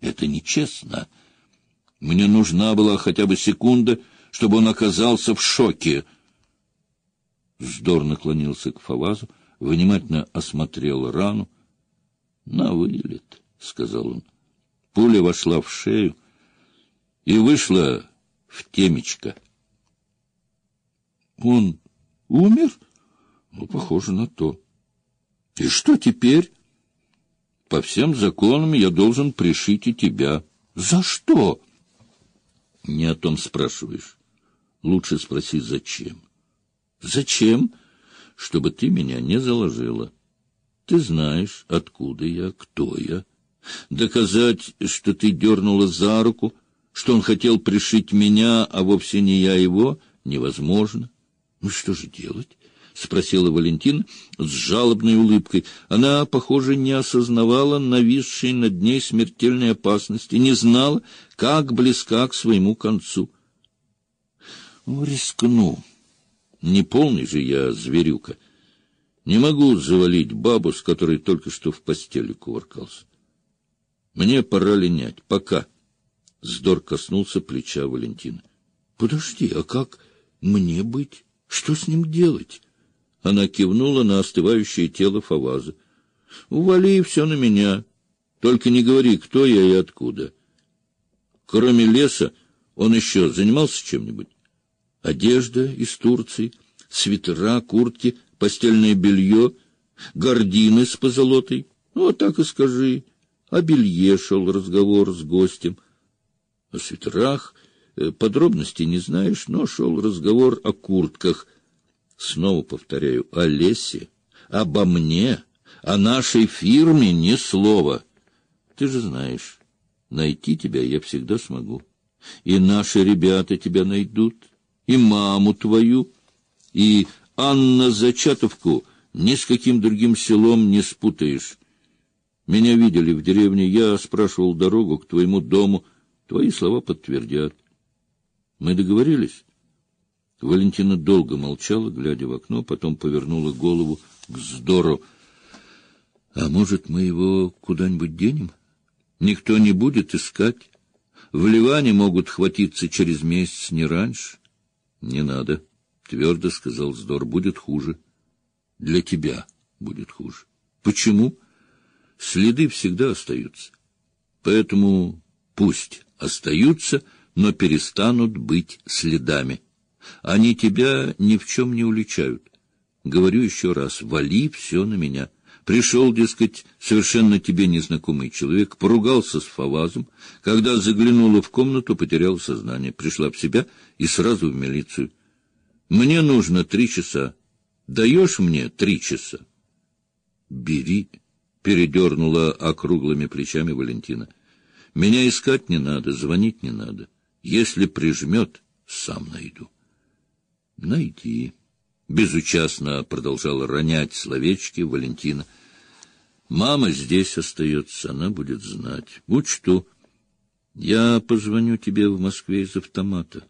Это нечестно. Мне нужна была хотя бы секунда, чтобы он оказался в шоке. Здор наклонился к Фавазу, внимательно осмотрел рану. — На вылет, — сказал он. Пуля вошла в шею и вышла в темечко. — Он умер? Ну, похоже на то. — И что теперь? — По всем законам я должен пришить и тебя. — За что? — Не о том спрашиваешь. Лучше спроси, зачем. — Зачем? — Чтобы ты меня не заложила. Ты знаешь, откуда я, кто я. Доказать, что ты дернула за руку, что он хотел пришить меня, а вовсе не я его, невозможно. — Ну, что же делать? — спросила Валентина с жалобной улыбкой. Она, похоже, не осознавала нависшей над ней смертельной опасности, не знала, как близка к своему концу. — Рискну. Не полный же я зверюка. Не могу завалить бабу, с которой только что в постели кувыркался. Мне пора линять. Пока. Здор коснулся плеча Валентины. — Подожди, а как мне быть? Что с ним делать? Она кивнула на остывающее тело Фаваза. — Ували все на меня. Только не говори, кто я и откуда. Кроме леса, он еще занимался чем-нибудь? Одежда из Турции, свитера, куртки, постельное белье, гардины с позолотой. Вот так и скажи. О белье шел разговор с гостем. О свитерах подробностей не знаешь, но шел разговор о куртках. Снова повторяю, о лесе, обо мне, о нашей фирме ни слова. Ты же знаешь, найти тебя я всегда смогу. И наши ребята тебя найдут, и маму твою, и Анна Зачатовку ни с каким другим селом не спутаешь. Меня видели в деревне, я спрашивал дорогу к твоему дому. Твои слова подтвердят. Мы договорились? Валентина долго молчала, глядя в окно, потом повернула голову к Здору. — А может, мы его куда-нибудь денем? Никто не будет искать. В Ливане могут хватиться через месяц, не раньше. — Не надо, — твердо сказал Здор, — будет хуже. Для тебя будет хуже. Почему? Следы всегда остаются. Поэтому пусть остаются, но перестанут быть следами. Они тебя ни в чем не уличают. Говорю еще раз, вали все на меня. Пришел, дескать, совершенно тебе незнакомый человек, поругался с Фавазом. Когда заглянула в комнату, потеряла сознание, пришла в себя и сразу в милицию. Мне нужно 3 часа. Даешь мне 3 часа? Бери, передернула округлыми плечами Валентина. Меня искать не надо, звонить не надо. Если прижмет, сам найду. Найди. Безучастно продолжала ронять словечки Валентина. Мама здесь остается, она будет знать. Учту. Я позвоню тебе в Москве из автомата.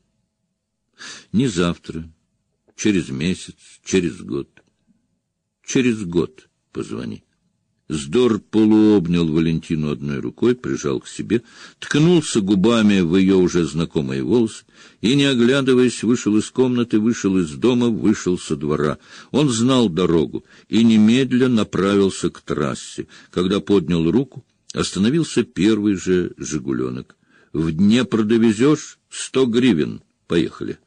Не завтра, через месяц, через год. Через год позвони. Здор полуобнял Валентину одной рукой, прижал к себе, ткнулся губами в ее уже знакомые волосы и, не оглядываясь, вышел из комнаты, вышел из дома, вышел со двора. Он знал дорогу и немедленно направился к трассе. Когда поднял руку, остановился первый же «Жигуленок». — В Днепр довезешь? 100 гривен. Поехали.